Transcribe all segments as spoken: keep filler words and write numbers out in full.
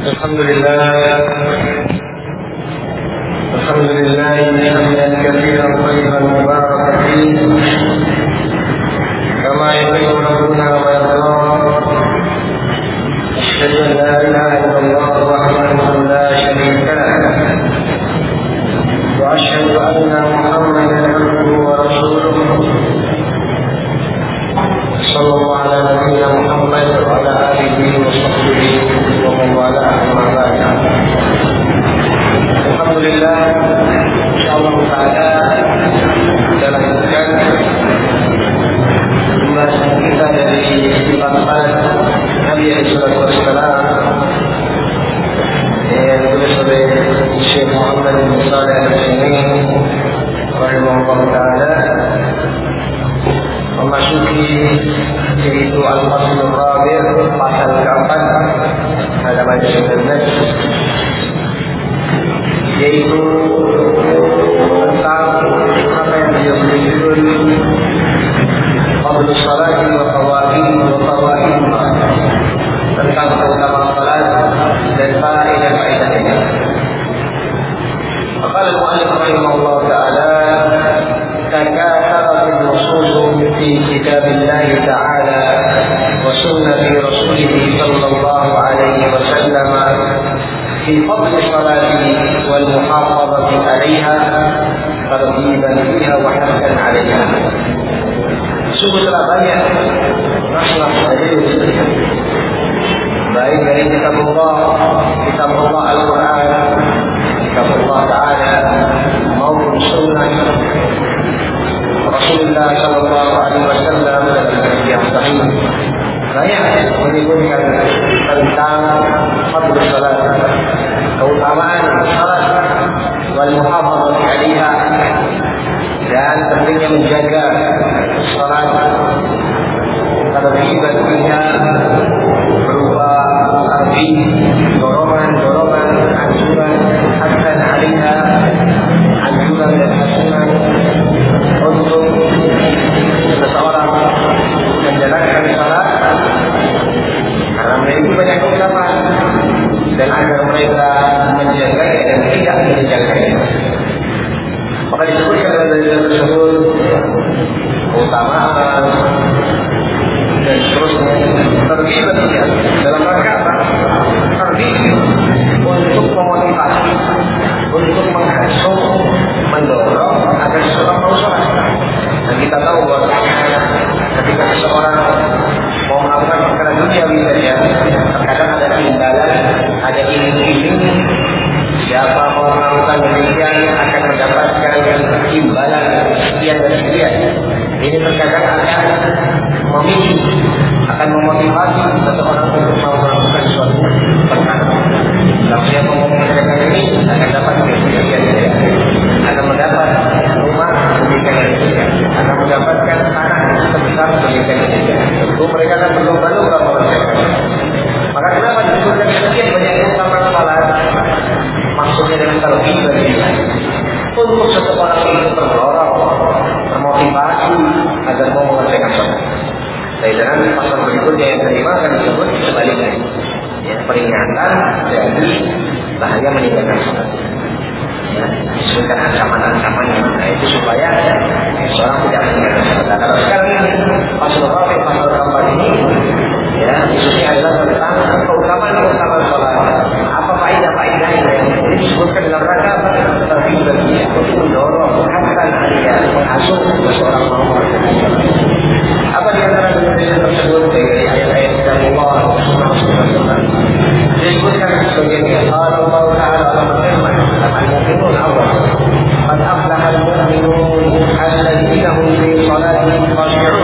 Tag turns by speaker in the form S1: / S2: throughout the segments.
S1: الحمد لله الحمد لله حمدا كثيرا طيبا مباركا فيه كما يحب ربنا ويرضى. أشهد أن لا إله إلا الله وحده لا شريك له، وأشهد أن محمدا عبده ورسوله. صلى الله على نبينا محمد وعلى آله وصحبه ومن والاه أما بعد. Alhamdulillah, insyaallah taala kita lanjutkan pembahasan kita dari sifat-sifat Nabi sallallahu alaihi wasallam yang ditulis oleh Syekh Muhammad bin Shalih Al-Utsaimin rahimahullah taala, memasuki yaitu Al-Faslul Rabi', pasal keempat, halaman sembilan belas, yaitu tentang apa yang dia menyebut fadlus salati wa fawaid wa fawaid, tentang keutamaan salat dan faedah-faedahnya. Qala al-mu'allif rahimahullah ta'ala, takatharat an-nusus fi kitabillah ta'ala wa sunnati rasulih sallallahu alaihi wasallam في فضل الصلاة والمحافظة عليها ترغيبا فيها وحثا عليها. Sungguh telah banyak nas-nas hadis baik dari kitab Allah, kitab Allah Al-Quran, kitab Allah Ta'ala maupun sunnah Rasulullah Sallallahu Alaihi Wasallam dalam hadis yang sahih, banyak menyebutkan tentang fadlus salat, keutamaan salat, wal muhafazah 'alaiha, dan pentingnya menjaga salat, terlibat fiha berupa targhib, dorongan-dorongan, anjuran, hasan 'alaiha, anjuran dan hasanah untuk seseorang menjalankan salat, karena mereka banyak keutamaan, dan agar mereka menjaganya dan tidak menjaganya. Maka disebutkan dalam dalil tersebut keutamaan dan seterusnya, terlibat dia dalam rangka apa? Terlibat untuk memotivasi, untuk menghasut, mendorong agar seseorang mau sholat. Dan kita tahu bahwa ketika seseorang mau melakukan perkara duniawi saja, terkadang ada imbalan, ada iming-iming. Siapa mau melakukan demikian akan mendapatkan imbalan sekian dan sekian. Ini terkadang akan memicu, akan memotivasi seseorang untuk mau melakukan suatu perkara. Kalau siapa mau mengerjakan ini akan dapat sekian saja, akan mendapat rumah demikian dan sekian, akan mendapatkan tanah sebesar demikian dan sekian. Tentu mereka akan berlomba-lomba mengerjakan. Maka kenapa disebutkan sekian banyak keutamaan salat? Maksudnya dengan terlibat untuk seseorang itu terdorong, termotivasi agar mau mengerjakan salat. Dari dalam pasal berikutnya yang kelima akan disebut sebaliknya, ya, peringatan dari bahaya meninggalkan salat. Ya, disebutkan ancaman-ancamannya. Nah, itu supaya seorang tidak meninggalkan salat. Nah, kalau sekarang ini pasal Rabi', pasal keempat ini, ya, khususnya adalah tentang keutamaan-keutamaan salat. Apa faedah-faedahnya yang disebutkan dalam rangka terlibat dia untuk mendorong, hasan dia, menghasut seseorang mau mengerjakan salat. Apa di antara dalil tersebut dari ayat-ayat dari Allah Subhanahu wa taala? Disebutkan sebagai Allah Ta'ala berfirman dalam Al-Mu'minun Allah, "Qad aflaha al-mu'minun alladzina hum fi shalatihim khashi'un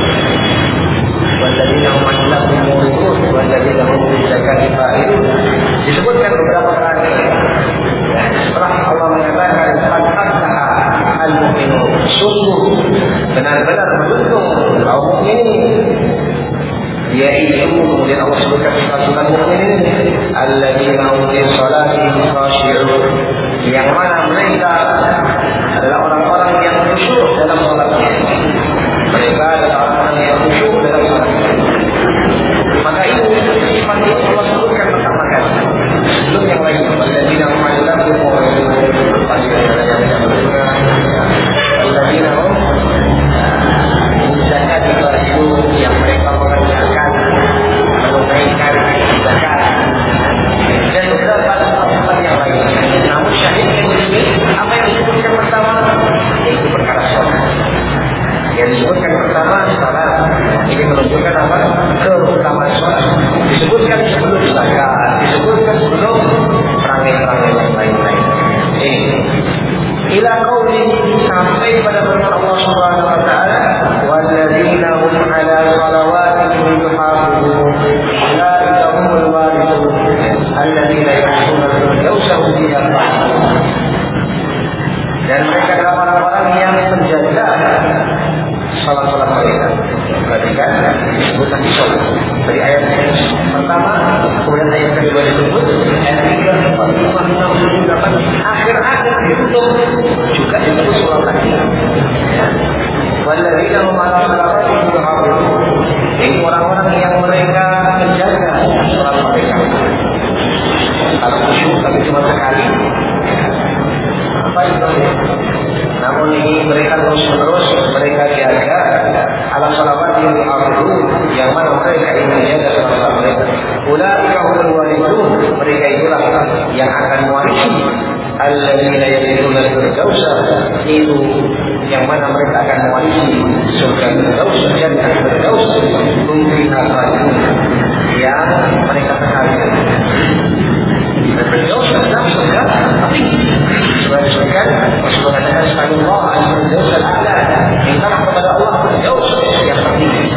S1: walladzina hum 'an lahwin mu'ridun walladzina hum lizakati fa'ilun." Disebutkan beberapa kali setelah Allah mengatakan qad aflaha al-mu'minun, sungguh benar-benar beruntung kaum mukminin, yaitu kemudian Allah sebutkan sifat-sifat mukminin, alladzina hum fi shalatihim khashi'un, yang mana mereka adalah orang-orang yang khusyuk dalam salatnya. Mereka adalah orang-orang yang khusyuk dalam salatnya. Maka itu sifat itu Allah sebutkan pertama kali. yang mana mereka akan mewarisi surga Firdaus, jannah Firdaus, mungkin khalidun, yang mereka kekal. Firdaus adalah surga tapi sebagai surga Rasulullah katakan sallallahu alaihi wasallam mintalah kepada Allah Firdaus yang tertinggi.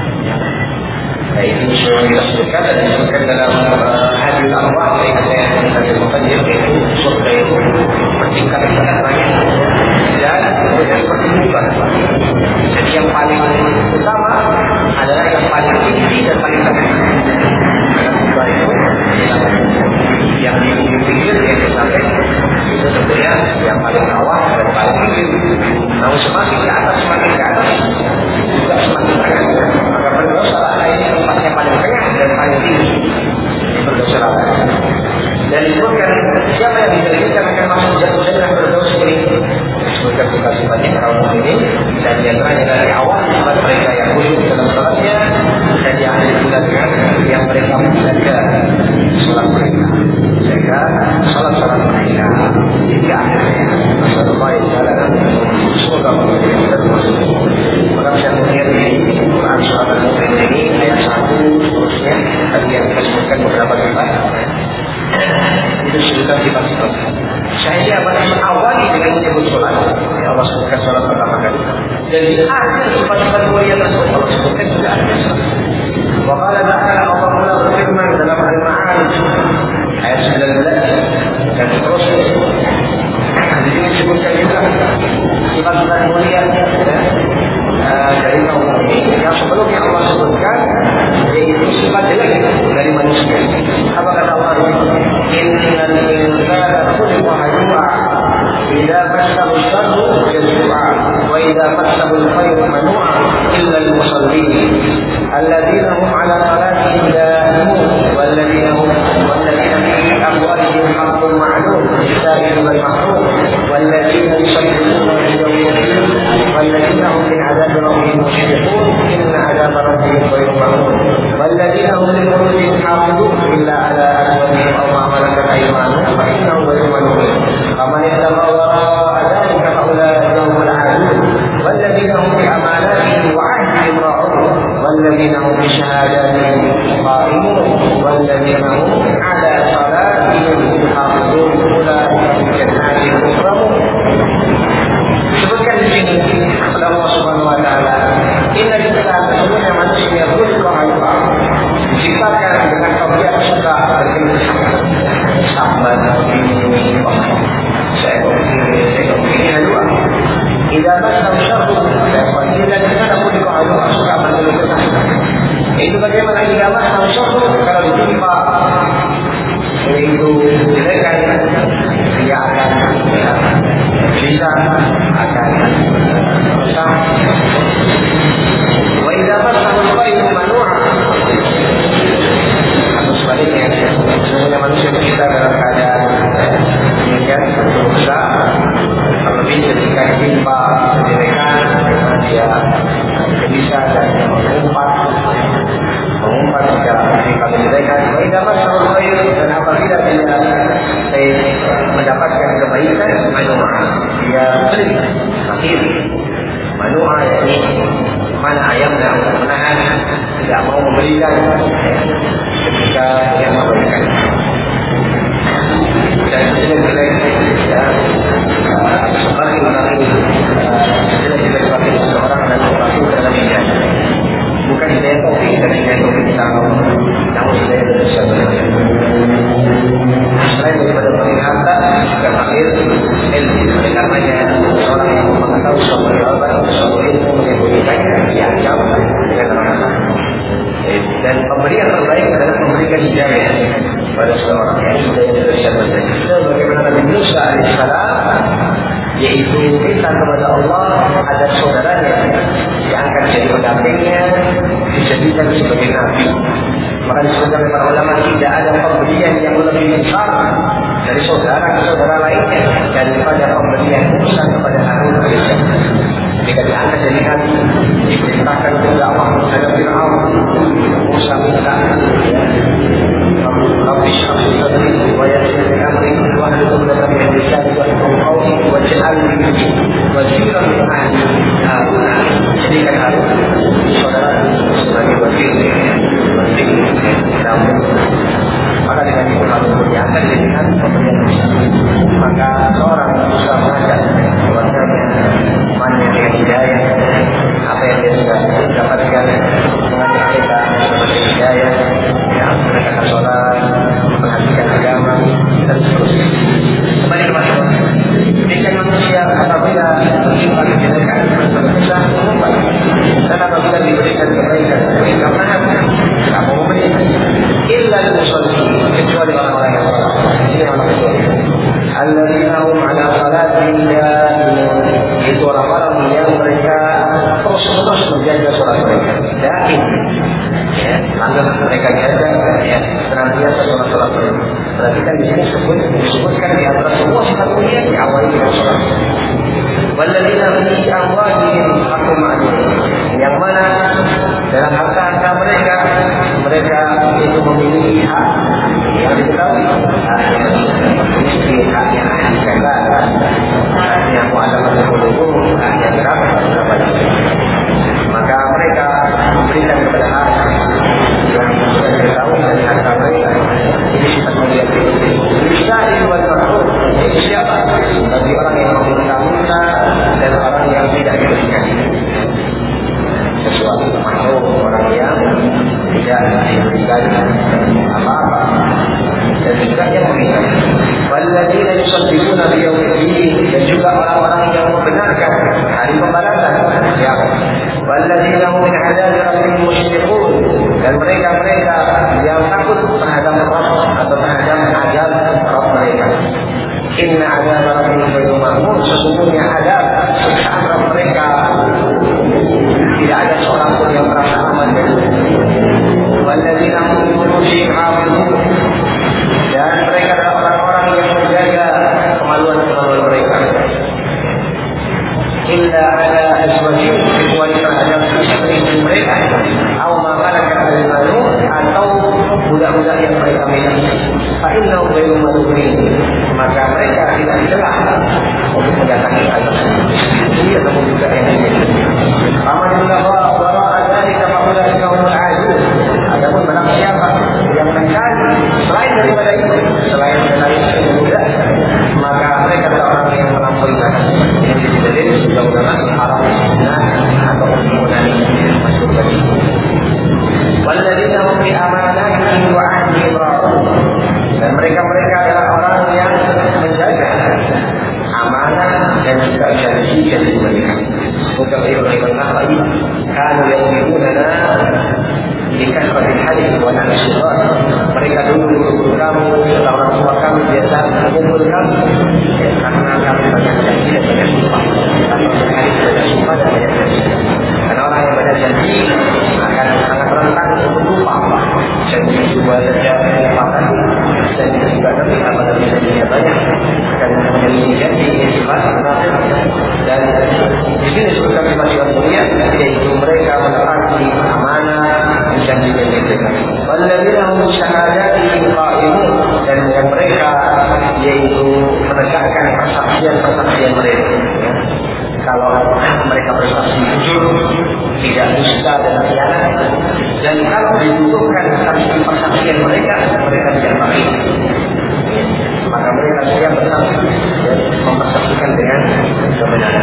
S1: Nah, itu semua kita sebutkan dan disebutkan dalam uh, hadis arwah dari saya yang tadi mutajir, yaitu surga itu bertingkat-tingkat banyak dan kemudian pertumbuhan. Jadi yang paling utama adalah yang paling tinggi dan paling tengah. Karena itu yang di pinggir yang sampai itu tentunya yang paling bawah dan paling pinggir. Namun semakin ke atas semakin ke atas juga semakin tengah. Maka berdosa ini tempatnya paling tengah dan paling tinggi. Ini berdosa. Dan disebutkan siapa yang dijanjikan akan masuk jannah Firdaus ini. Disebutkan sifat-sifatnya kaum mukminin dan di antaranya dari awal sifat mereka yang khusyuk dalam salatnya dan yang dilakukan yang mereka menjaga salat mereka. Sehingga salat-salat mereka hingga akhirnya Rasulullah shallallahu alaihi wasallam semoga kita termasuk. Maka bisa melihat di Quran surat Al-Mu'min ini ayat satu seterusnya tadi yang kita sebutkan beberapa sifat. Itu disebutkan sifat-sifat. Saya pada awali dengan menyebut sholat. Ya Allah sebutkan sholat pertama kali. Dan di akhir sifat-sifat mulia tersebut Allah sebutkan juga ada sholat. Waqala ta'ala Allah Mula berfirman dalam Al-Ma'arij ayat sembilan belas dan seterusnya. Di sini disebutkan juga sifat-sifat mulia uh, dari kaum mukminin yang sebelumnya Allah sebutkan yaitu sifat jelek dari manusia. Apa kata Allah? Innal insana khuliqa halu'a idza massahu syarru jazua wa idza massahu al-khairu manu'a illa al-musallin alladzina hum 'ala salatihim da'imun walladzina hum walladzina fi amwalihim haqqun ma'lum lis-sa'ili wal mahrum walladzina yusaddiquna bil-yawmil walladzina hum min 'adzabi rabbihim mushfiqun inna 'adzaba rabbihim ghayru ma'mun walladzina hum li-furujihim hafidun illa 'ala azwajihim aw ma malakat aymanuhum fa innahum ghayru malumin faman ittaqa wara'a dhalika fa ulaika humul 'adun walladzina hum bi amanatihim wa 'ahdihim ra'un walladzina hum bi shahadatihim qa'imun walladzina hum 'ala salatihim hafizun ulaika fi jannatin mukramun. Disebutkan di sini oleh Allah Subhanahu wa taala, inna lillahi sesungguhnya manusia khuliqa halu'a diciptakan dengan tabiat suka berkeluh sabar ini saya begini saya begini halu'a idza massahu syarru fa inna lillahi khuliqa halu'a suka berkeluh kesah. Itu bagaimana idza massahu syarru kalau ditimpa itu kejelekan dia akan bisa akan rusak. Wa idza massahu al-khairu manu'a atau sebaliknya sebenarnya manusia kita dalam keadaan demikian berusaha terlebih ketika ditimpa kejelekan dia bisa dan mengumpat mengumpat jika ditimpa kejelekan. Wa idza massahu al-khairu dan apabila dia mendapatkan kebaikan manu'a dia beli fakir manu'a yakni mana ayamnya untuk menahan tidak mau memberikan ketika yang memberikan dan jelek-jelek ya sebagai tadi jelek-jelek bagi seseorang dan sesuatu dalam hidayah bukan hidayah taufik dan hidayah taufik kita namun hidayah dari syaitan. Selain daripada penglihatan dan akhir ilmu karenanya seorang yang mengetahui suatu jawaban atau suatu ilmu menyembunyikannya dianggap dengan rasa. Dan pemberian terbaik adalah memberikan hidayah pada seorang yang hidayah dari syaitan. Sebagaimana Nabi Musa alaihissalam yaitu minta kepada Allah agar saudaranya yang akan jadi pendampingnya dijadikan sebagai nabi. Maka disebutkan oleh para ulama tidak ada pemberian yang lebih besar dari saudara ke saudara lainnya daripada pemberian Musa kepada Harun alaihissalam. Ketika diangkat jadi nabi, diperintahkan untuk dakwah terhadap Fir'aun, Musa minta Rabbi shrah li sadri wa yassir li amri wahlul 'uqdatam min lisani yafqahu qawli waj'alni waziran min ahli pemberian dosa. Maka seorang bisa mengajak keluarganya mana yang hidayah, apa yang dia sudah dapatkan, mengajak kita seperti hidayah, yang menegakkan sholat, memperhatikan agama dan seterusnya. Kembali kepada Allah. Demikian manusia apabila berjumpa kejelekan berusaha mengubah, dan apabila diberikan kebaikan mereka menahan, tak mau memberi. Illa al-musallin, kecuali orang-orang yang salat. Ini orang betul. Alladzina hum ala salatihim daimun, itu orang-orang yang mereka terus-menerus menjaga salat mereka. Daim, ya, langgam mereka jaga, ya, senantiasa salat mereka. Perhatikan di sini sebut disebutkan di antara semua sifat mulia diawali dengan salat. Walladzina hum fi amwalihim haqqun ma'lum, yang mana dalam harta-harta mereka mereka itu memiliki hak yang diketahui, hak yang memiliki hak yang dijaga, hak yang mu'adalah berhubung, hak yang dirawat. Maka mereka memberikan kepada hak yang sudah diketahui dari harta mereka. Ini sifat mulia bisa dibuat makhluk. Itu siapa? Bagi orang yang meminta-minta dan orang yang tidak diberikan sesuatu makhluk, orang yang tidak diberikan apa-apa dan juga yang meminta. Walladzina yusaddiquna biyaumiddin, dan juga orang-orang yang membenarkan hari pembalasan. Ya. Walladzina hum min 'adzabi rabbihim mushfiqun, dan mereka-mereka yang takut terhadap Rabb atau terhadap azab Rabb mereka. Inna 'adzaba rabbihim ghairu ma'mun, sesungguhnya azab siksaan Rabb mereka tidak ada seorang pun yang merasa aman dari itu. Walladzina hum li furujihim hafizun, dan mereka adalah orang-orang yang menjaga kemaluan-kemaluan mereka. Illa ala azwajihim, kecuali terhadap istri-istri mereka, atau malakat al-malun, atau budak-budak yang mereka miliki. Fa innahum ghairu malumin, maka mereka tidak dicelah untuk mendatangi azab. Ini adalah budak yang dimiliki. Aman Allah wa dari kepada kaum al-azab. Adapun barang siapa yang mencari selain daripada itu, selain dari itu budak, maka mereka adalah orang yang melampaui batas. Ini didalil sudah ulama haram zina atau pembunuhan masuk bagi. Walladzina hum bi amanatihim wa 'ahdihim ra'un, dan mereka-mereka adalah orang yang menjaga amanah dan juga janji yang diberikan. Bukan Ibrahim Nakhai kanu yu'minuna bikasratil hadis wa nashrat. Mereka dulu guru kami, orang tua kami biasa mengumpul kami karena kami banyak janji dan banyak sumpah. Kami hadis banyak sumpah dan banyak janji. Karena orang yang banyak janji akan sangat rentan untuk lupa. Janji dua saja lupakan, janji juga nanti apabila janjinya banyak dan menjadi janji yang sifat dan di sini disebutkan sifat yang mulia, yaitu mereka menepati amanah dan janji yang diberikan. Walladzina hum syahadatihim qa'imun, dan yang mereka yaitu menegakkan persaksian-persaksian mereka. Ya. Kalau mereka bersaksi jujur, tidak dusta dan khianat, dan kalau dibutuhkan saksi persaksian mereka, mereka tidak pakai. Maka mereka siap bersaksi dan mempersaksikan dengan kebenaran.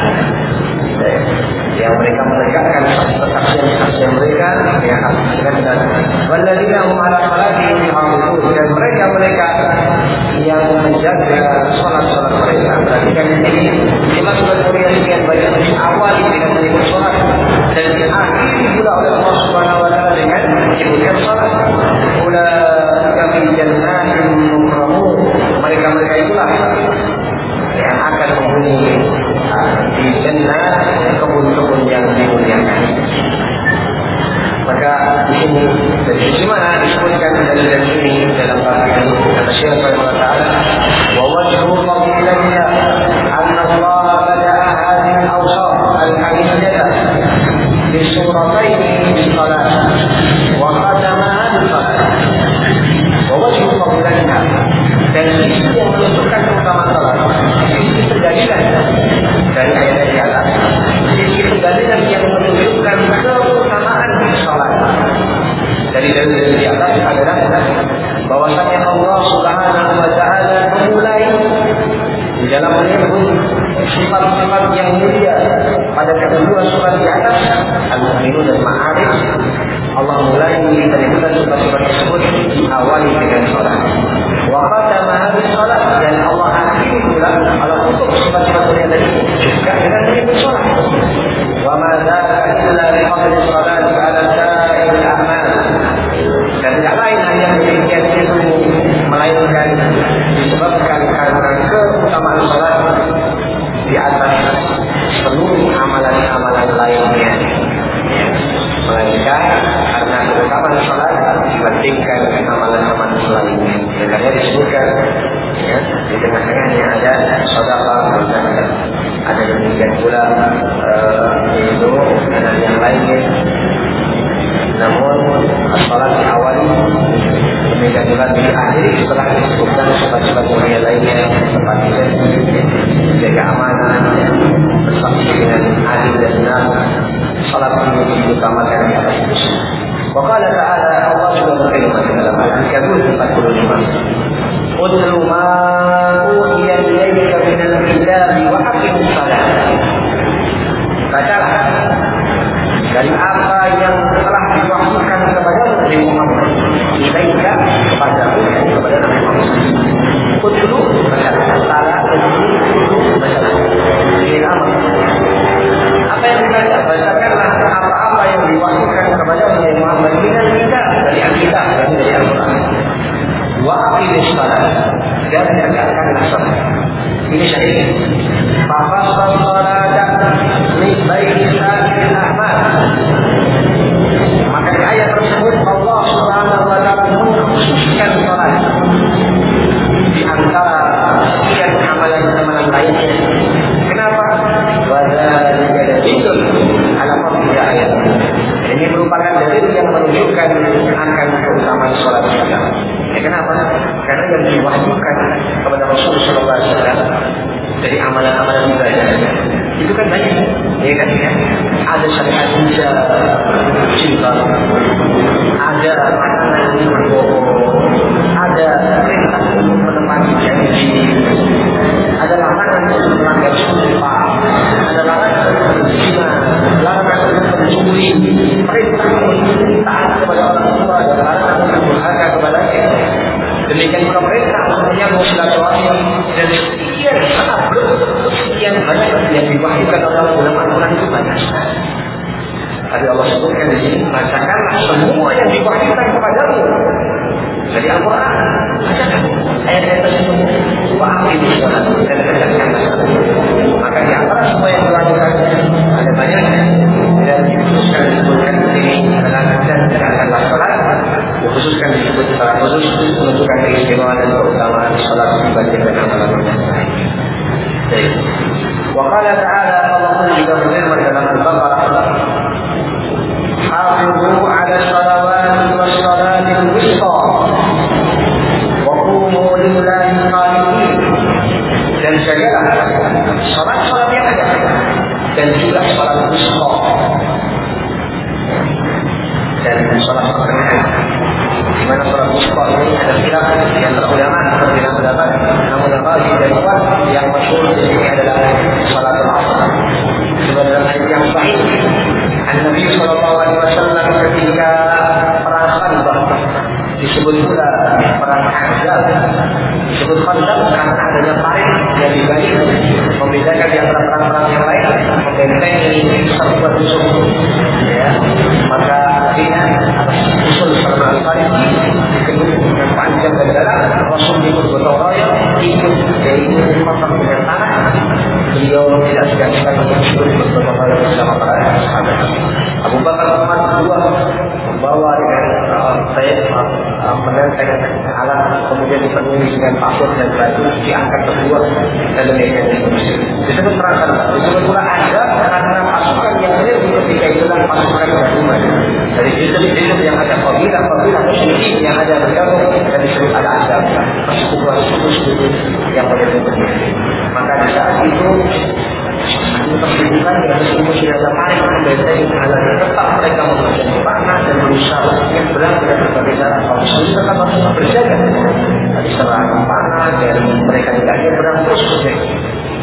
S1: Yang mereka menegakkan persaksian-persaksian mereka dengan benar. Walladzina hum 'ala salatihim yuhafizun, dan mereka-mereka yang menjaga salat-salat mereka. Perhatikan ini, lima surat mulia sekian banyak awal dengan menyebut salat dan diakhiri pula oleh Allah Subhanahu wa taala dengan menyebutkan salat. Ulaika fi jannatin mukramun, mereka-mereka itulah yang akan menghuni di jannah, kebun-kebun yang dimuliakan. Maka di sini dari sisi mana disebutkan dalil ini dalam bagian kata Syekh Rahimahullah Taala, wa wajhu fadilatiha anna Allah bada'a hadhihi al-awsaf al-hamidiyah bi suratayn bis-salat wa qadamaha bis-salat. Wa wajhu fadilatiha, dan sisi yang menunjukkan keutamaan salat, sisi pendalilan dari ayat di atas, sisi pendalilan yang menunjukkan keutamaan salat dari dalil di atas adalah bahwasanya Allah Subhanahu yang mulia pada kedua surat di atas, Al-Mu'minun dan Ma'arij, Allah mulai menyebutkan sifat-sifat tersebut diawali dengan salat. Wa qadama hadhihi salat, dan Allah akhiri pula kalau untuk sifat-sifat mulia tadi juga dengan menyebut salat. Wa ma dzaka illa bi fadli salat ala sa'il a'mal. Dan tidak lain hanya demikian itu, melainkan disebabkan karena keutamaan salat di atas seluruh amalan-amalan lainnya, melainkan karena keutamaan salat dibandingkan amalan-amalan lainnya. Dan karena disebutkan ya, di tengah-tengahnya ada sedekah dan zakat, ada demikian pula uh, itu dan yang lainnya. Namun salat diawali, demikian juga diakhiri setelah disebutkan sifat-sifat mulia lainnya seperti jaga amanah, bersaksi dengan adil dan benar. Salat ini diutamakan di atas itu. Wa qala ta'ala, Allah sudah berfirman dalam Al-Ankabut empat puluh lima, "Utlu ma uhiya ilayka minal kitabi wa aqimus shalah." Bacalah dari apa yang telah diwahyukan kepadamu dari Muhammad, ilaika kepadamu, kepada Nabi Muhammad. Utlu bacalah, salah utlu bacalah. Ini apa? Apa yang dibaca? Bacakanlah apa-apa yang diwahyukan kepadamu dari Muhammad dengan kita dari Alkitab dan dari Al-Quran. Wa aqimis shalah, dan tegakkanlah salat. Ini syariat. Fafasal salata min baini sa'il a'mal. Maka di ayat tersebut Allah Subhanahu wa taala mengkhususkan salat di antara sekian amalan-amalan lainnya. Kenapa? Wa dzalika dalilun ala fadli ayat. Ini merupakan dalil yang menunjukkan akan keutamaan salat juga. Ya, kenapa? Karena yang diwahyukan kepada Rasulullah sallallahu alaihi wasallam dari amalan-amalan ibadah itu kan banyak, ya kan? Ada syariat hijab, cinta, ada makanan berbohong, ada perintah untuk menepati janji, ada larangan untuk melanggar sumpah, ada larangan untuk berzina, larangan untuk mencuri, perintah untuk taat kepada orang tua, dan larangan untuk durhaka kepadanya. Demikian pula perintah untuk menyambung silaturahim, dan sekian sangat sekian banyak yang diwahyukan oleh ulama-ulama itu banyak. Tadi Allah sebutkan di sini, bacakanlah semua yang diwahyukan kepadamu dari Al-Quran. Bacakan ayat-ayat tersebut. Wa aqimis shalah, dan tegakkanlah salat. Maka di antara semua yang diwahyukan ada banyaknya, dan dikhususkan disebutkan di sini adalah dan tegakkanlah salat. Dikhususkan disebut secara khusus menunjukkan keistimewaan dan keutamaan salat dibandingkan amalan yang lain. Baik. Wa qala ta'ala, Allah pun juga berfirman dalam Al-Baqarah, "Hafizu 'ala shalawati was salatil wusta wa qumu lillahi qanitin." Dan jagalah salat-salat yang ada dan juga salat wusta dan salat pertengahan. Di mana salat wusta ini ada khilaf di antara ulama berbeda pendapat. Namun yang paling dan kuat yang masyhur di sini adalah salat al-asr. Sebenarnya hadis yang sahih, An-Nabi sallallahu alaihi wasallam ketika perang Khandaq, disebut pula perang Ahzab, disebut Khandaq karena adanya parit yang dibagi membedakan di antara perang-perang yang lain, membentengi satu musuh. Ya, maka akhirnya atas usul Salman Al-Farisi dikenal dengan panjang dan dalam, Rasul ikut bergotong royong, ikut yaitu kotak dengan tanah. Beliau tidak segan-segan untuk ikut bergotong royong bersama para sahabat. Abu Bakar Umar berdua membawa dengan uh, saya uh, menenteng alat, kemudian dipenuhi dengan pasir dan batu, diangkat berdua dan demikian seterusnya. Disebut perang Khandaq, disebut pula Ahzab karena pasukan yang hadir ketika itulah pasukan gabungan dari jenis-jenis yang ada kabilah-kabilah musyrikin yang ada bergabung, dan disebut al-Ahzab, persekutuan-persekutuan yang berbeda. Maka di saat itu persibukan dengan sesungguhnya tidak tertarik membentengi terhadap tetap mereka memberikan panah dan berusaha yang berat dengan berbagai cara. Kalau misalnya tetap harus berjaga dari serangan panah dan mereka tidak ada berang terus berjaga.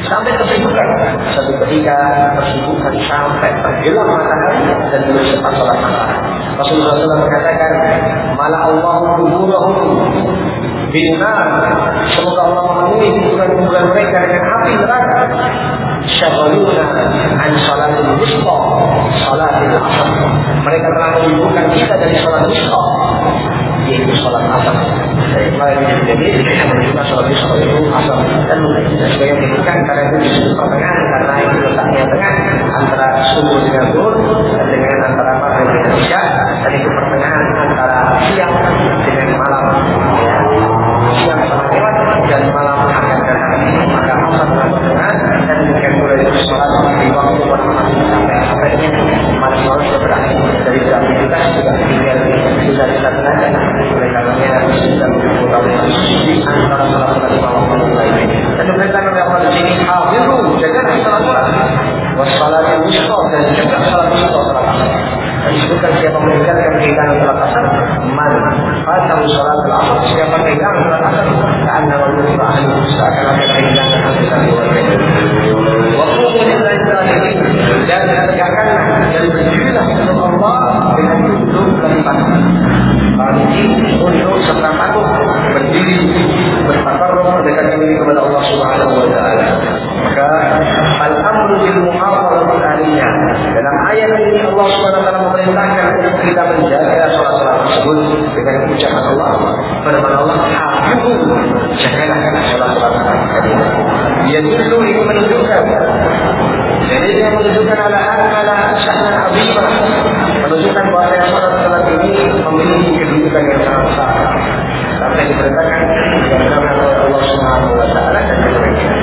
S1: sampai kesibukan. Satu ketika kesibukan sampai tenggelam matahari dan belum sempat sholat malam. Rasulullah shallallahu alaihi wasallam mengatakan, "Mala Allahu kuburahum binar." Semoga Allah memenuhi kuburan-kuburan mereka dengan api neraka. Syaghaluna an sholatil wusta, sholatil asar. Mereka telah menyibukkan kita dari sholat wusta, yaitu sholat asar. Dari kemarin jadi kita menunjukkan sholat wusta itu asar dan sebagai menyebutkan karena itu disebut pertengahan karena itu letaknya tengah antara subuh dengan zuhur dan dengan antara maghrib dengan isya, dan itu pertengahan antara siang dengan malam. Ya. Siang sama lewat dan malam akan datang. Maka asar adalah pertengahan dan demikian pula itu sholat di waktu pertengahan sampai akhirnya malam malam sudah berakhir dari jam aktivitas juga tinggal bisa kita tenaga. Oleh karenanya kita mengetahui di antara sholat-sholat lima waktu lain. Dan diperintahkan oleh Allah di sini, hafizu, jagalah sholat-sholat. Wassalatul wusta, dan jaga sholat wusta sholat asar. Dan disebutkan siapa meninggalkan kehilangan sholat asar, man fatahu sholatul asar. Siapa kehilangan sholat asar, ka'anna wal-wusta ahli wusta, akan ada kehilangan ahli wusta. Waktu lillahi ta'ala, dan tegakkanlah dan berdirilah untuk Allah dengan tunduk dan patuh. Bagi untuk serta patuh, berdiri, bertakarruf, mendekatkan diri kepada Allah Subhanahu wa taala. Maka al-amru bil muhafazati alaiha. Dalam ayat ini Allah Subhanahu wa taala memerintahkan untuk kita menjaga sholat-sholat tersebut dengan ucapan Allah. Firman Allah, hafizu, jagalah sholat-sholat tadi. Dia itu ini menunjukkan, jadi dia menunjukkan ala ala sya'nan azimah, menunjukkan bahwa sholat-sholat ini memiliki kedudukan yang sangat besar. Sampai diperintahkan dengan oleh Allah Subhanahu wa taala dan sebagainya.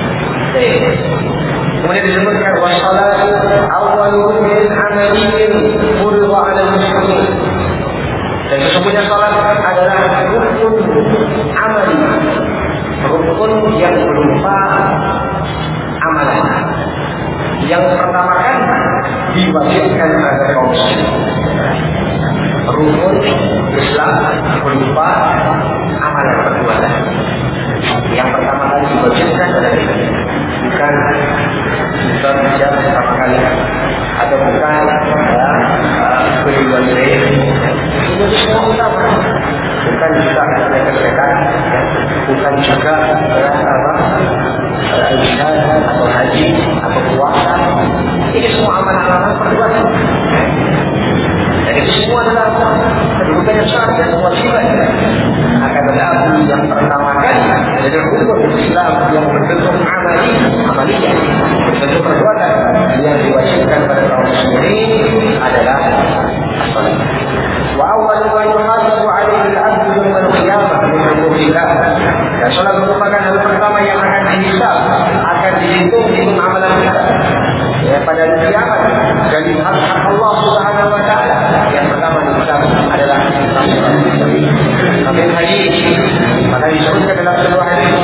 S1: Kemudian disebutkan wassalatu awwalun min amalin furida 'ala al-muslimin. Dan sesungguhnya salat adalah rukun amali, rukun yang berupa amalan. Yang pertama kan diwajibkan pada kaum muslimin. Rukun Islam berupa amalan perbuatan. Yang pertama kali diwajibkan adalah bukan bukan hijab pertama kali atau bukan beribadah itu semua utama, bukan juga ada kesekaan, bukan juga apa jihad atau haji atau puasa. Ini semua amalan-amalan perbuatan. Dan itu semua adalah kedudukan yang sah dan kewajiban. Akan tetapi yang pertama kali dari hukum Islam yang berbentuk amali, amaliyah, berbentuk perbuatan yang diwajibkan pada kaum muslimin adalah salat. Wa awwalu ma yuhasabu 'alaihi al-'abdu yawm al-qiyamah min huquqillah. Dan salat merupakan hal pertama yang akan dihisab, akan dihitung hitung amalan kita. Ya, pada hari kiamat dari hak-hak Allah Subhanahu wa taala yang pertama dihisab adalah salat. Tapi hadis maka disebutkan dalam sebuah hadis,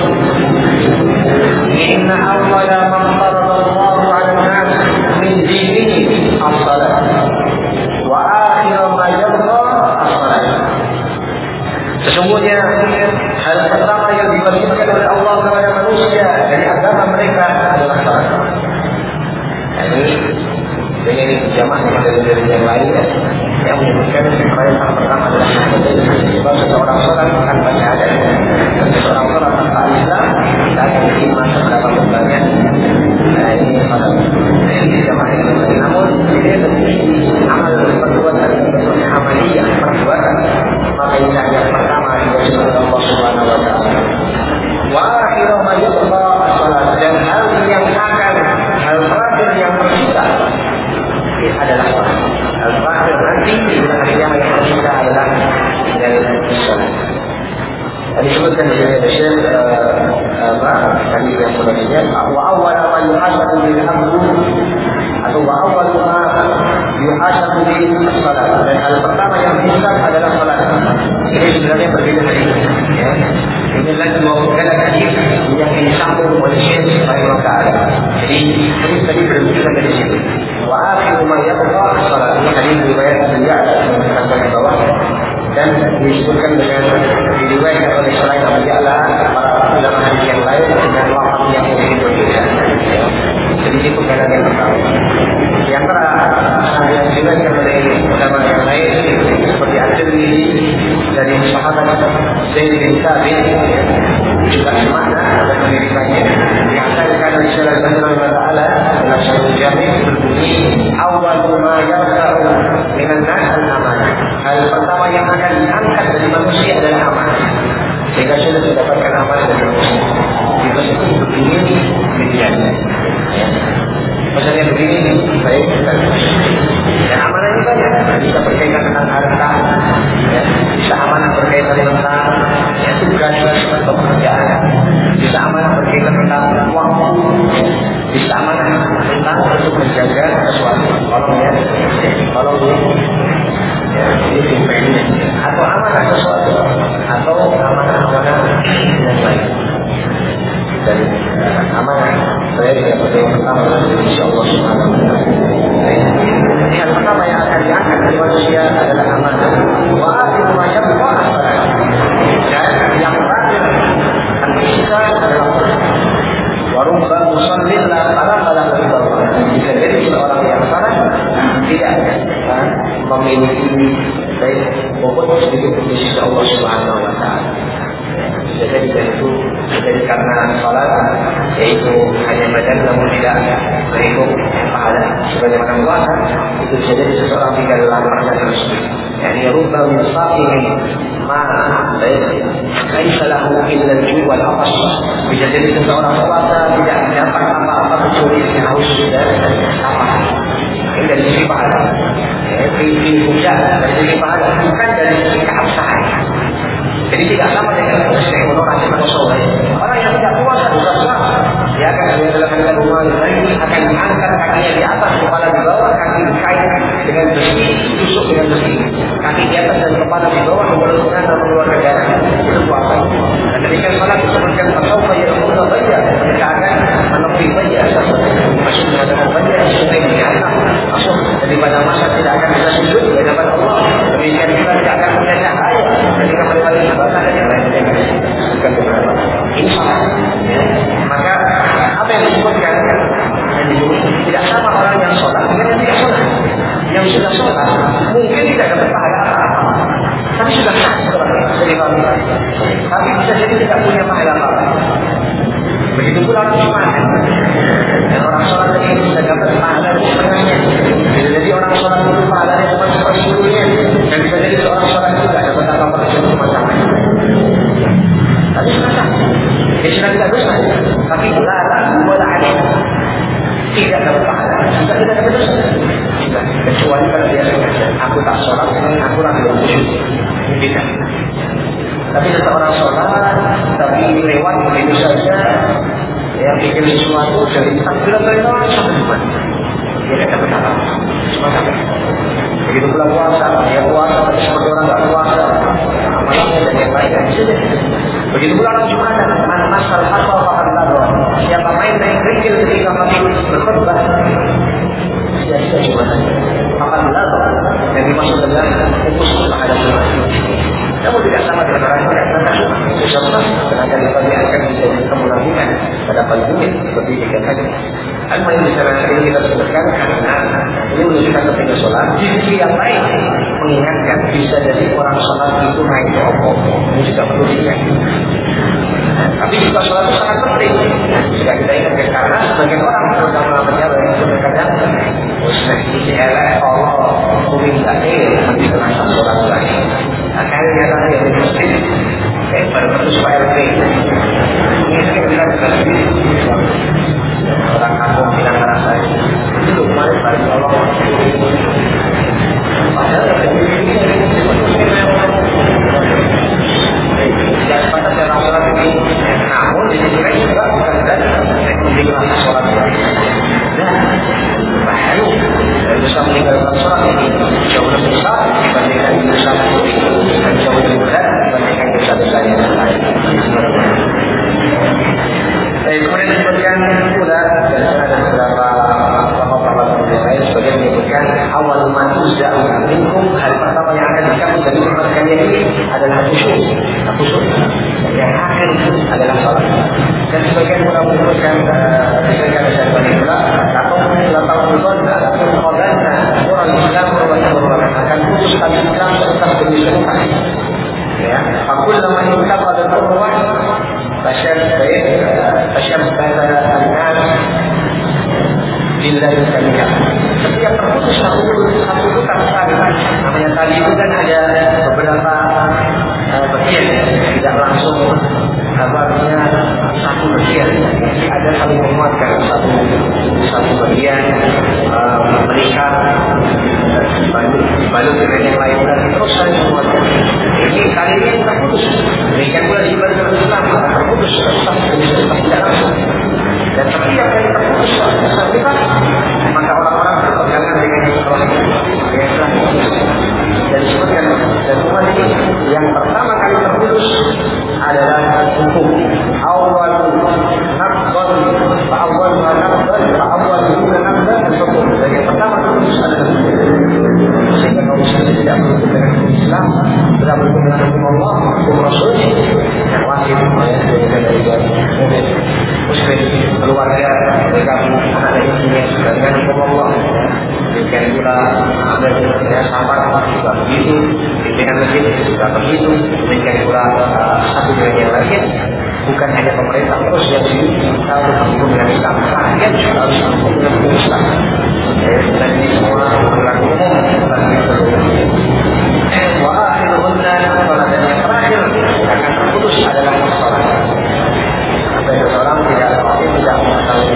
S1: inna awwala man farada Allahu 'ala an-nas min dinihi as-salat wa akhiru ma yabqa as-salat. Sesungguhnya hal pertama yang diwajibkan oleh Allah kepada manusia dari agama mereka adalah salat. Ini dengan jamaah dari yang lain yang menyebutkan perintah pertama adalah sebab seseorang sholat akan baca adat, dan seseorang sholat tanpa Islam tidak akan diterima seberapa bebannya. Nah ini sholat ini jamaah yang lain. Namun ini amal perbuatan bentuknya amaliyah perbuatan, maka ini yang pertama diwajibkan Allah Subhanahu wa taala. Wa akhiru ma yabqa as-salat, dan hal yang akan hal terakhir yang tersisa adalah salat. Hal terakhir nanti di hari yang tersisa adalah dari salat. Tadi disebutkan di sini Syekh apa tadi yang sebelumnya, wa awwal ma yuhasabu bil amru atau wa awwal ma yuhasabu bil salat, dan hal pertama yang dihisab adalah salat. Ini sebenarnya berbeda dari ini. Ya. Ini lagi membawakan hadis yang disambung oleh Syekh Rahimahullah Taala. Jadi hadis tadi berhenti sampai di sini. Wa akhiru ma yabqa as-salat. Ini hadis riwayat Al-Bukhari sampai di bawah dan disebutkan dengan riwayat oleh selain Abu Ja'la para ulama hadis yang lain dengan lafaz yang berbeda. Sabit juga semakna dan mengirikannya. Dikatakan oleh Syekh Al-Albani Taala dalam Syarh Jami' berbunyi awwalu ma yarfa'u minan nas al-amanah. Hal pertama yang akan diangkat dari manusia adalah amanah. Sehingga sudah mendapatkan amanah dari manusia. Itu itu begini demikian. Maksudnya begini baik dan dan amanah ini banyak. Bisa berkaitan tentang harta, ya. Bisa amanah berkaitan tentang ya, tugas atau pekerjaan. Bisa amanah berkaitan tentang waktu. Bisa amanah tentang untuk menjaga sesuatu. Tolong ya, tolong ya. Ya, ini timpennya. Atau amanah sesuatu atau amanah-amanah yang lain. Dan amanah saya tidak percaya yang pertama insyaallah subhanahu wa ta'ala. Yang pertama yang akan diangkat dari manusia adalah amanah. Wa akhiru ma yabqa dan yang terakhir akan bisa adalah wa rubba musallin la qala qala bisa jadi seorang yang salah tidak kan, memiliki baik pokok sedikit di sisi Allah subhanahu wa ta'ala. Bisa jadi itu jadi karena salat yaitu hanya badan namun tidak berikut pahala sebagaimana puasa itu bisa jadi seseorang tidak lapar dan terus yani rubba min sa'imin ma laisa lahu illa al-ju' wal 'atash. Bisa jadi seseorang puasa tidak dapat apa-apa kecuali haus dan lapar. Ini dari sisi pahala. Ini bukan dari sisi pahala, bukan dari sisi keabsahan. Jadi tidak sama dengan ekonomi atau soleh. Orang yang tidak puasa juga sama. Dia akan melakukan rumah ini akan diangkat kakinya di atas, kepala di bawah, kaki dikait dengan besi, tusuk dengan besi, kaki di atas dan kepala di bawah, mengeluarkan dan mengeluarkan darah. Itu puasa. Dan ketika salat disebutkan pasal yang mudah baca, mereka akan menepi baca. Masuk mengatakan baca sungai di atas, masuk daripada masa tidak akan bisa sujud di hadapan Allah. Demikian juga tidak akan punya cahaya ketika melewati ibadah dan yang lain-lain. Bukan beberapa. Ini salah. Ya. Maka apa yang disebutkan yang disebut tidak sama orang yang sholat dengan yang tidak sholat. Yang sudah sholat mungkin tidak dapat pahala apa-apa, tapi sudah sah dari kami. Tapi bisa jadi tidak punya pahala apa-apa. Begitu pula orang Jumat. Dan orang sholat ini bisa dapat pahala setengahnya. Bisa jadi orang sholat itu pahalanya cuma sepersepuluhnya. Dan bisa jadi seorang sholat itu tidak dapat apa-apa kecuali masalah. Tapi sudah sah. Dia sudah tidak dosa. Tapi larang bola adik. Tidak dapat pahala. Juga tidak dapat dosa. Tidak. Kecuali kalau dia sengaja. Aku tak sholat, aku ragu yang khusyuk. Tidak. Tapi seseorang sholat, tapi lewat begitu saja, yang bikin sesuatu dari takbiran dari orang sampai depan. Dia tidak dapat apa-apa. Cuma sampai. Begitu pula puasa, dia puasa, tapi seperti orang tak puasa. Amalnya dan yang lain bisa jadi. Begitu pula orang Jumatan, man masal fatwa faqad ladha. Siapa main main kerikil ketika kami berkhutbah, sia-sia Jumatan. Faqad ladha. Yang dimaksud dengan fokus kepada Jumatan. Namun tidak sama dengan orang yang tidak suka. Insya-Allah tenaga dibagi akan bisa dikembangkan pada pagi seperti dikatakan. Al-Main bicara ini kita sebutkan karena ini menunjukkan ketika sholat. Di sisi yang lain mengingatkan bisa jadi orang sholat itu naik ke opo. Ini juga perlu diingat. Tapi juga sholat itu sangat penting. Jika kita ingatkan karena sebagian orang terutama pejabat itu berkata, Ustaz ini elek Allah meminta ini nanti kenapa sholat lagi. Akhirnya nanti yang di masjid, eh baru-baru supaya lebih. Ini saya bilang sekali. Orang kampung bilang merasa itu kemarin balik Allah. Padahal ini tidak sepatah dalam sholat ini. Namun di sisi lain juga bukan berarti meninggalkan sholat ini. Dan bahaya dan bisa meninggalkan sholat ini jauh lebih besar dibandingkan dosa itu dan jauh lebih berat dibandingkan dosa-dosa yang lain. Kemudian juga begitu. Demikian pula uh, satu dengan yang lain. Bukan hanya pemerintah terus yang kita harus mendukung dengan Islam, rakyat juga harus mendukung dengan Islam. Dan ini semua berlaku umum bagi seluruh. Wa akhirunna salat, dan yang terakhir akan terputus adalah salat. Sampai seseorang tidak tidak mengetahui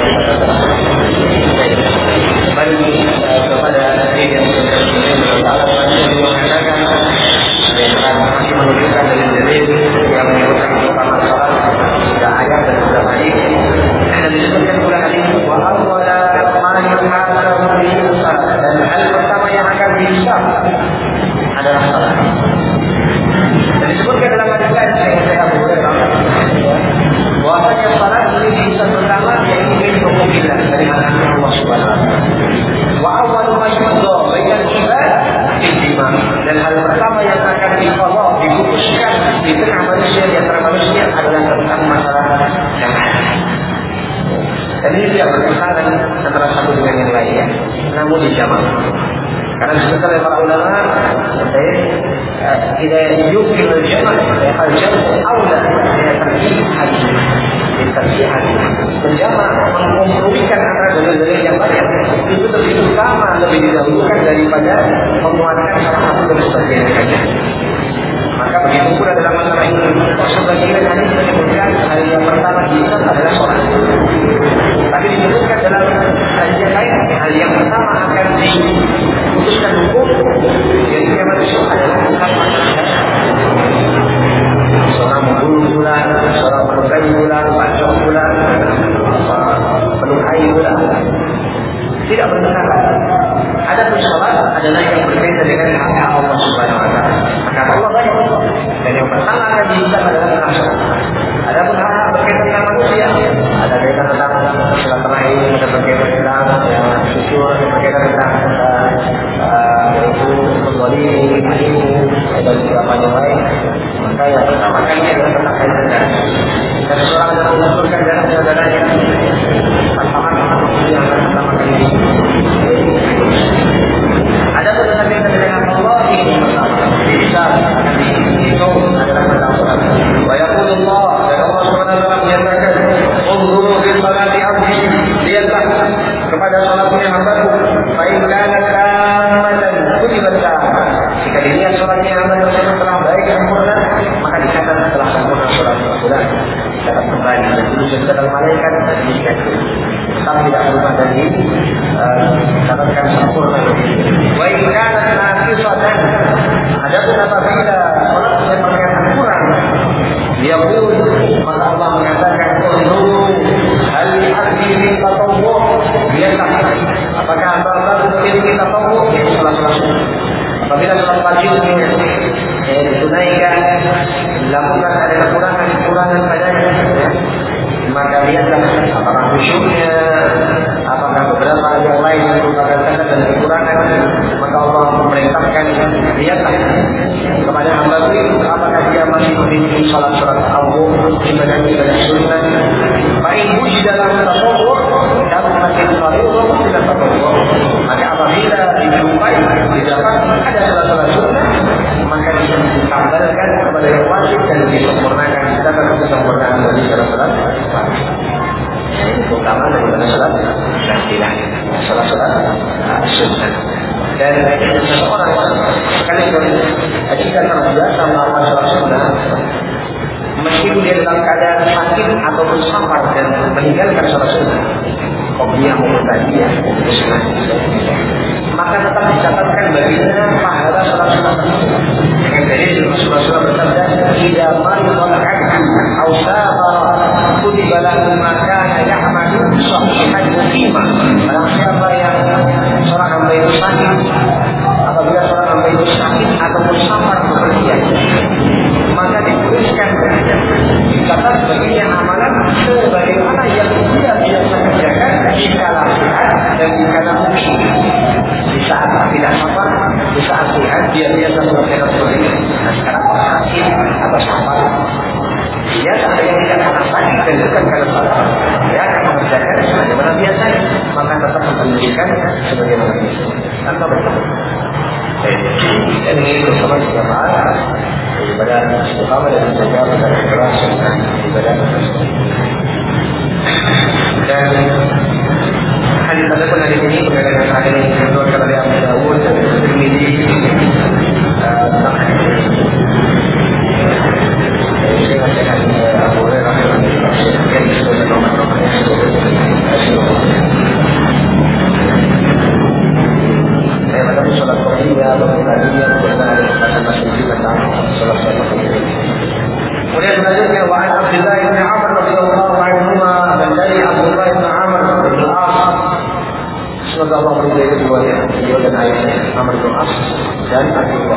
S1: bagi kepada diri yang bersalah masih mengatakan dan masih menunjukkan dalil-dalil yang menyebutkan utama salat sudah ayat dan sudah hadis. Dan disebutkan pula hadis wa awwala ma yuhasabu bihi salat, dan hal pertama yang akan dihisab adalah salat. Dan disebutkan dalam hadis lain yang saya Abu Hurairah bahwasanya salat ini dihisab pertama yaitu min hukumillah, dari hak Allah Subhanahu wa taala. Wa awwalu ma yuqadda bainal ibad ijma, dan hal pertama yang akan diqadha diputuskan di tengah manusia di antara manusia adalah tentang masalah jamaah. Dan ini tidak bertentangan antara satu dengan yang lainnya, namun dijamaah. Karena disebutkan oleh para ulama, tidak yumkin al-jamaah, al-jamaah aula dari terjih hadis, dari terjih hadis. Menjamaah mengkompromikan antara dalil-dalil yang banyak itu lebih utama, lebih didahulukan daripada menguatkan salah satu dari sebagian saja. Maka begitu pula dalam masalah ini, sebagian hadis menyebutkan hal yang pertama diisap adalah sholat. Tapi disebutkan dalam hadis yang lain, hal yang pertama akan diputuskan hukum jadi memang itu adalah bukan masalah seorang membunuh bulan, seorang melukai bulan, pacok bulan, melukai bulan, tidak bertentangan. Adapun sholat adalah yang berkaitan dengan hak Allah Subhanahu wa taala. Maka Allah banyak, dan yang pertama akan dihisab adalah hak sholat. Adapun hak berkaitan dengan manusia, ada kaitan tentang silaturahim, ada berkaitan tentang yang syukur, berkaitan tentang yaitu menggoli, ilmu, dan beberapa yang lain. Maka yang pertama kali adalah tentang kaitan darah. Dan seorang yang mengusulkan darah-darahnya, sama-sama yang akan pertama kali. Ada tentang kaitan dengan Allah ini pertama. Bisa itu adalah pertama. Wa yaqulullah, dan Allah Subhanahu wa taala menyatakan, "Unzuru fi salati 'abdi", lihatlah kepada salatnya hamba-Ku, fa in kanat tammatan kutibat tammah. Jika dilihat salatnya hamba tersebut telah baik dan sempurna, maka dicatat telah sempurna salat tersebut. Dapat kembali dan ditulis dalam malaikat dan demikian. Tetap tidak berubah dari catatkan sempurna. Wa in kanat naqisatan, adapun apabila salatnya terkadang kurang, dia pun maka Allah mengatakan, "Unzuru hal abdi min tatawwu", lihatlah apakah hamba memiliki tatawwu, yaitu salat-salat sunnah. Apabila salat wajibnya eh, ditunaikan, dilakukan ada kekurangan-kekurangan padanya, ya, maka lihatlah apakah khusyuknya, apakah beberapa yang lain yang merupakan cacat dan kekurangan. Maka Allah memerintahkan, lihatlah kepada hamba itu apakah dia masih memiliki salat-salat tawwu, ibadah-ibadah sunnah. Baik puji dalam tasawuf dan masih fardhu tidak tasawuf. Maka apabila dijumpai didapat ada salat-salat sunnah, maka bisa ditambahkan kepada yang wajib dan disempurnakan, dapat kesempurnaan dari salat-salat wajib. Ini keutamaan daripada salat nafila, salat-salat sunnah. Dan seseorang sekalipun jika terbiasa melakukan salat sunnah, meskipun dia dalam keadaan sakit ataupun safar dan meninggalkan salat sunnah, qobliyah maupun ba'diyah, maka tetap dicatatkan baginya pahala salat sunnah. Dengan dalil Rasulullah bersabda, "Idza marida al-'abdu aw safara kutiba lahu ma kana ya'malu sahihan muqimah." Barang siapa yang seorang hamba itu sakit, apabila seorang hamba itu sakit ataupun safar bepergian, maka dituliskan dicatat baginya amalan sebagaimana yang dia biasa kerjakan di kala sehat dan di kala mukim. Di saat tidak safar, di saat sehat dia biasa melakukan seperti ini. Nah sekarang sakit atau safar, dia ada yang tidak pernah sakit dan bukan karena safar, dia akan mengerjakan sebagaimana biasanya, maka tetap menunjukkan sebagaimana biasa tanpa bertemu. Dan ini bersama siapa? dan istiqamah dan menjaga perkara keras dan ibadah tersebut. Dan hadis tersebut dari sini berkaitan dengan hadis yang dikeluarkan oleh Abu Dawud dan Tirmidzi tentang hadis ini. Saya bacakan Abu Hurairah yang disebutkan nomor-nomornya. Saya baca sholat qiyamah atau qiyamah berkaitan dengan masing-masing tentang sholat sholat qiyamah. Kemudian selanjutnya wa an Abdullah bin Amr radhiyallahu anhuma dan dari Abdullah bin Amr bin Al-As semoga Allah meridai keduanya, beliau dan ayahnya Amr bin Al-As dan Abdullah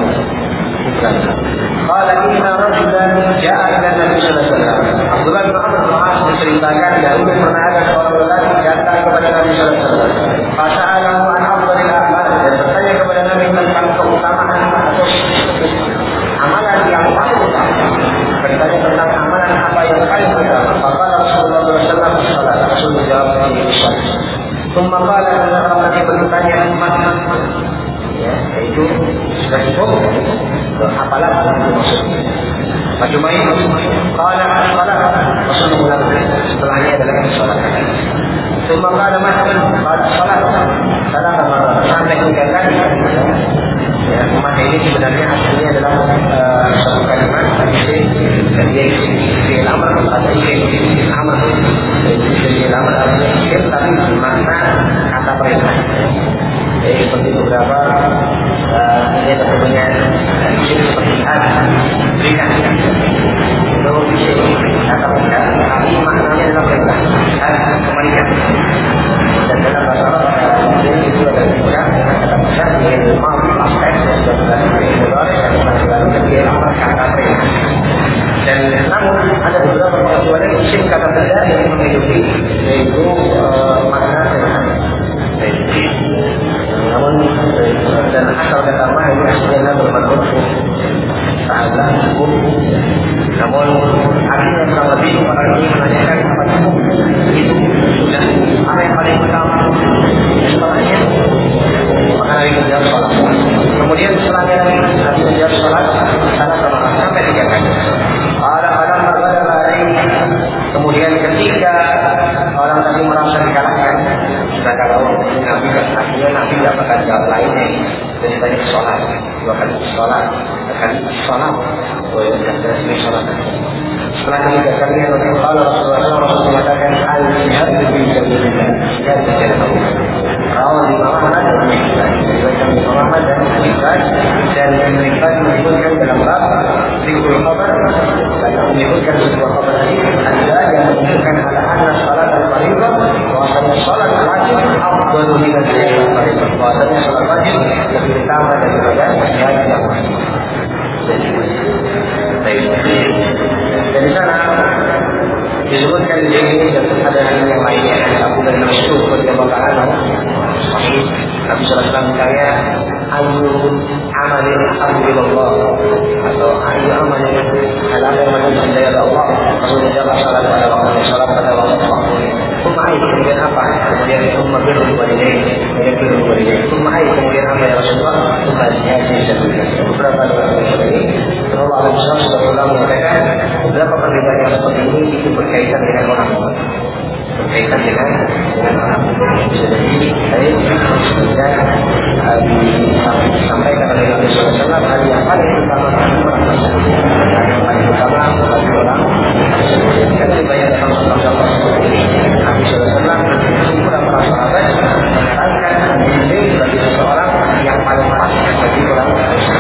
S1: qala inna rajulan ja'a ila Nabi sallallahu alaihi wasallam. Abdullah bin Amr bin Al-As menceritakan dahulu pernah ada seorang lelaki datang kepada Nabi sallallahu alaihi wasallam. Fasa'alahu an afdhalil a'mal, dan bertanya kepada Nabi tentang keutamaan atau amalan yang paling utama. Bertanya tentang amalan apa yang paling utama. Maka Rasulullah sallallahu alaihi wasallam salat. Rasul menjawab salat. Tsumma qala setelah Nabi bertanya umat, ya, yaitu sudah cukup. Apalah itu maksudnya? Bagaimana ini? Qala salat. Rasul mengulang setelahnya adalah salat. Tsumma qala mahdan qala salat. Salat marrah sampai tiga kali. Ya, umat ini sebenarnya aslinya adalah uh, satu kalimat hadis dan dia isi amar atau isi amar isi amar artinya isi tapi makna kata perintah. Jadi seperti beberapa uh, ini tentunya isi seperti ada berikan itu isi kata perintah tapi maknanya adalah perintah dan kembalikan. Dan dalam bahasa Arab itu ada juga kata perintah yang mau aspek dan dan namun ada beberapa persoalan isim kata benda yang memiliki yaitu uh, makna sederhana. Namun dan asal kata ma itu aslinya bermakna sahabat hukum. Namun artinya kurang lebih orang ini menanyakan apa hukum itu sudah apa yang paling pertama setelahnya maka Nabi menjawab sholat. Kemudian setelahnya Nabi menjawab sholat salat sama sampai tiga kali. Alam-alam berbeda lari. Kemudian ketika orang tadi merasa dikalahkan, sudah kalau Nabi akhirnya Nabi tidak akan jawab lainnya. Jadi tanya sholat, dua kali sholat, tiga kali sholat. Oh ya, sudah selesai sholat. Setelah ketiga kalinya Nabi kalau Rasulullah Rasul mengatakan al-jihad lebih jauh-jauh jihad berjalan Allah. Rawal di Muhammad dan Mekah, diriwayatkan di Muhammad dan Mekah dan Mekah menyebutkan dalam bab Zikrul Khabar dan menyebutkan sebuah kabar hadis ada yang menunjukkan ala-ala salat al-fariḍah bahwasanya salat wajib afdalu min al-fariḍah, bahwasanya salat wajib lebih utama daripada jihad yang wajib. Dari sana disebutkan di sini dan ada yang lainnya Abu Bakar Mas'ud radhiyallahu anhu sahih Nabi sallallahu alaihi wasallam kaya ayu amalin alhamdulillah atau ayu amalin halal yang menjadi Allah Rasulullah salat pada waktu salat pada waktu Kumai kemudian apa? Kemudian kumma birrul walidain, kemudian birrul walidain. Kumai kemudian apa ya Rasulullah? Kumainya disebutkan beberapa dalam ini. Rasulullah sallallahu alaihi wasallam sudah mengatakan beberapa perbedaan yang seperti ini itu berkaitan dengan orang, berkaitan dengan dengan orang. Jadi saya sudah disampaikan oleh Nabi sallallahu alaihi wasallam hal yang paling utama orang tersebut, yang paling utama bagi orang tersebut. Kan banyak dalam contoh seperti ini. Nabi sallallahu alaihi wasallam kepada para sahabat menyarankan memilih bagi seseorang yang paling pas bagi orang tersebut.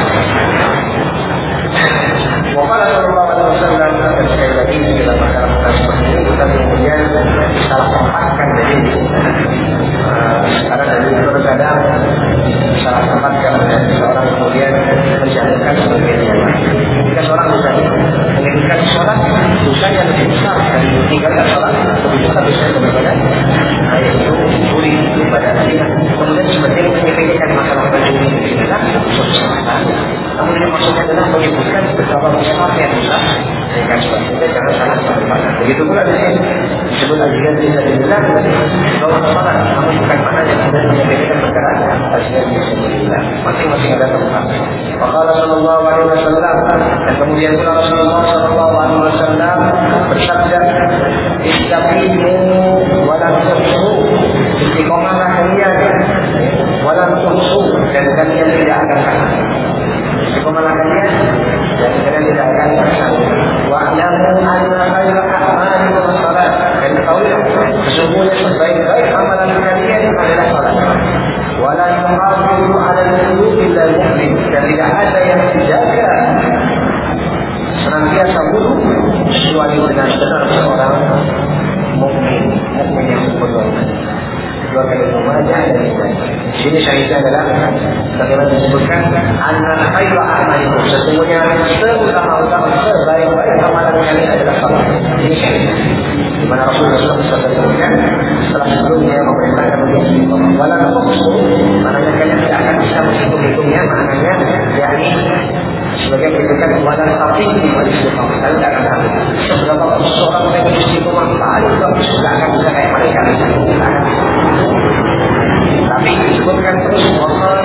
S1: Waqala sallallahu alaihi wasallam dan sekali lagi dalam masalah seperti ini kita kemudian salah tempatkan dari karena dari itu terkadang salah tempatkan dan seorang kemudian menjadikan sebagai yang lain. Jika seorang bisa menginginkan sholat, dosanya lebih besar dari meninggalkan sholat, lebih besar dosanya daripada yaitu curi ibadah tadi. Kemudian seperti menyepelekan masalah tadi adalah suatu salah. Namun ini maksudnya adalah menyebutkan betapa besarnya dosa. Sehingga sebab itu jangan salah satu. Begitu pula di sini disebut al-jihad fisabilillah bahwa salat namun bukan maknanya kemudian menyampaikan perkara al-jihad fisabilillah. Masing-masing ada tempat. Qala sallallahu alaihi wasallam, dan kemudian pula Rasulullah sallallahu alaihi wasallam bersabda, istaqimu wa la tuhsu, istiqomahlah kalian wa la tuhsu, dan kalian tidak akan kalah. Istiqomahlah kalian dan kalian tidak akan kalah. Wa'lamu anna khayra a'malikum as-salat, dan ketahuilah sesungguhnya sebaik-baik amalan kalian adalah salat. Wala yuhafizu 'ala al-qulub illa al-mu'min, dan tidak ada yang dijaga senantiasa wudu kecuali benar-benar seorang mukmin, mukmin yang sempurna. Dua kali Majah dan di sini syahidnya adalah bagaimana disebutkan anna khayra a'malikum, sesungguhnya seutama-utama sebaik-baik amalan kalian adalah salat. Ini syahidnya di mana Rasulullah shallallahu alaihi wasallam sebutkan setelah sebelumnya memerintahkan untuk istiqomah. Wala tuhsu, maknanya kalian tidak akan bisa menghitung-hitungnya, maknanya yakni sebagai pendidikan wala tafsir di istiqomah. Kalian tidak akan tahu seberapa seorang yang istiqomah paling bagus, tidak akan bisa kayak mereka. Tapi disebutkan terus Allah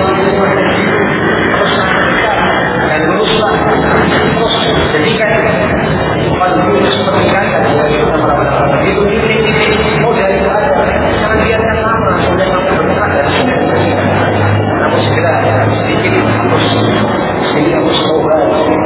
S1: terus dan teruslah terus jadikan kalbu seperti kata dari para itu ini mau dari itu ada, jangan biarkan lama sudah sampai berdekat dan sudah namun segera sedikit harus sedikit harus coba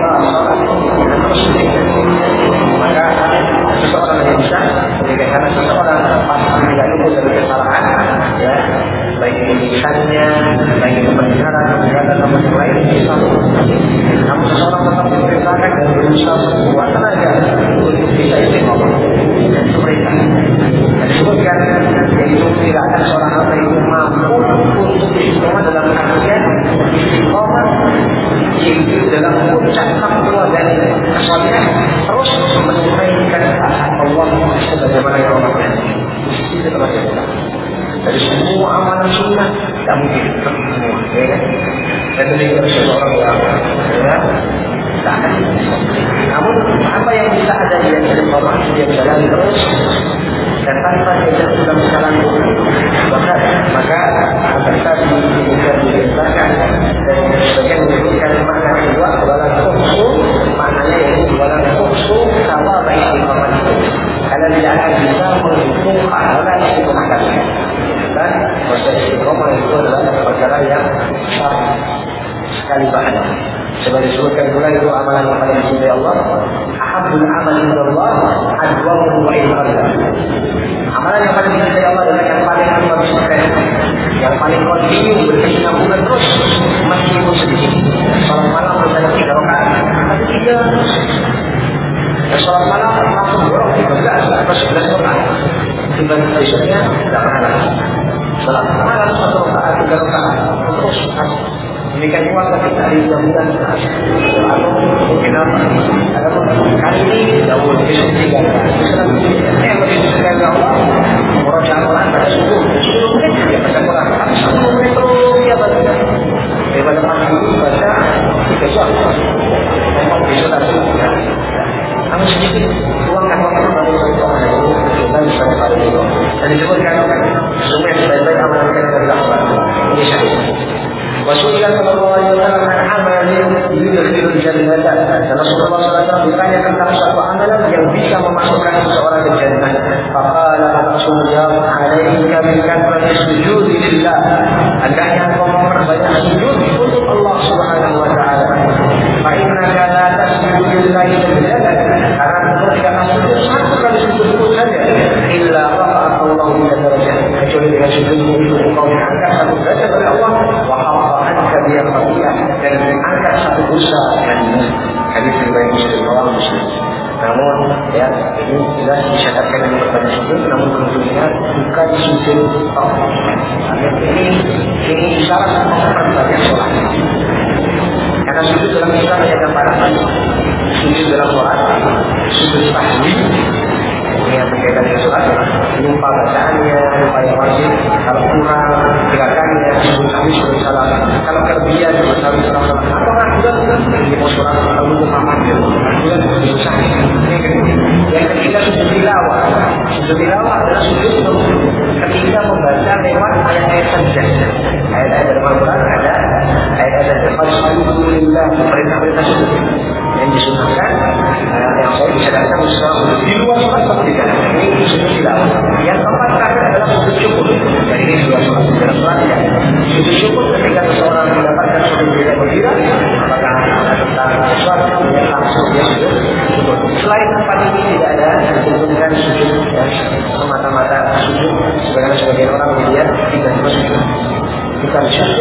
S1: dan terus sedikit, maka seseorang yang bisa karena seseorang pasti tidak luput dari kesalahan, ya, baik lisannya, baik kebenaran, kebenaran sama yang lain bisa. Namun seseorang tetap diperintahkan dan berusaha sekuat tenaga untuk bisa istiqomah. Dan itu mereka. Dan disebutkan yaitu tidak ada seorang hamba itu mampu untuk istiqomah dalam artian istiqomah yaitu dalam puncak takwa dan kesolehan terus menunaikan Allah sebagaimana yang Allah berjanji. Itu termasuk kita. Dari semua amalan sunnah tidak mungkin semua, ya kan? Dan dari seseorang yang ya, tak akan. Namun apa yang bisa ada di dalam informasi dia berjalan terus dan tanpa dia dalam jalan maka maka kita bisa diceritakan dan sebagian menyebutkan makna kedua walau tuhsu, maknanya yaitu walau tuhsu sama baik istiqomah itu. Karena tidak akan bisa menghitung pahala istiqomah kalian. Dan proses istiqomah itu adalah perkara yang besar sekali pahala. Sebagai disebutkan pula itu amalan yang paling dicintai Allah. Ahabbul amal indallah adwamuhu wa ilqalla. Amalan yang paling dicintai Allah adalah yang paling konsisten, yang paling kontinu, berkesinambungan terus meskipun sedikit. Salat malam misalnya tiga rakaat, tapi tiga. Dan salat malam langsung borong tiga belas atau sebelas rakaat. Tiba besoknya tidak pernah. Salat malam satu rakaat, tiga rakaat terus. Demikian pula ketika hari bulan lalu mungkin apa? Ada kali ini jauh lebih tiga kali. Ini yang lebih disukai Allah. Orang jalan pada subuh, subuh mungkin dia baca Quran. Tapi sepuluh menit terus dia baca. Dia baca pagi baca tiga jam. Memang bisa tadi. Namun sedikit luangkan waktu bagi orang itu kita bisa pada itu. Dan disebutkan semua yang sebaik-baik amalan kita adalah Allah. Ini syahid. Rasulullah sallallahu alaihi wasallam amalin yudkhilul jannah. Dan Rasulullah sallallahu alaihi wasallam bertanya tentang suatu amalan yang bisa memasukkan seseorang ke jannah. Faqala Rasulullah alaika bil kathrati sujudi lillah. Hendaknya engkau memperbanyak sujud untuk Allah Subhanahu wa taala. Fa innaka la tasjudu lillahi sajdah. Karena engkau tidak sujud satu kali sujud pun saja illa rafa'ahu Allah ila darajah. Kecuali dengan sujudmu itu engkau diangkat satu derajat oleh Allah. Dia khati'ah dan angkat satu dosa dan hadis riwayat Muslim orang Muslim. Namun ya ini jelas disyaratkan dengan berbanyak sujud, namun tentunya bukan sujud tauhid. Ini ini isyarat memperbanyak sholat. Karena sujud dalam Islam ada gambaran. Sujud dalam sholat, sujud tahmid. Ini yang berkaitan dengan sholat, lupa bacaannya, lupa yang wajib, kalau kurang gerakannya, sebut kami sebut salah, kalau kelebihan sebut kami salah, apakah bulan ini mau sholat kalau lupa paman, bulan susah. Yang ketiga sujud tilawah, Sujud tilawah adalah sujud ketika membaca lewat ayat-ayat saja. Ayat-ayat dalam Al-Quran ada ayat-ayat Alhamdulillah, perintah-perintah sujud yang disunahkan, uh, yang saya bisa datang di luar sholat seperti ini sujud tilawah. Yang keempat terakhir adalah sujud syukur. Jadi ini dua sholat dalam sholat ya. Sujud syukur ketika seseorang mendapatkan sujud tidak berkira, apakah tentang sesuatu yang langsung dia sujud syukur. Selain tempat ini tidak ada disebutkan sujud ya, semata-mata sujud sebagaimana sebagian orang melihat tidak sujud. Bukan sujud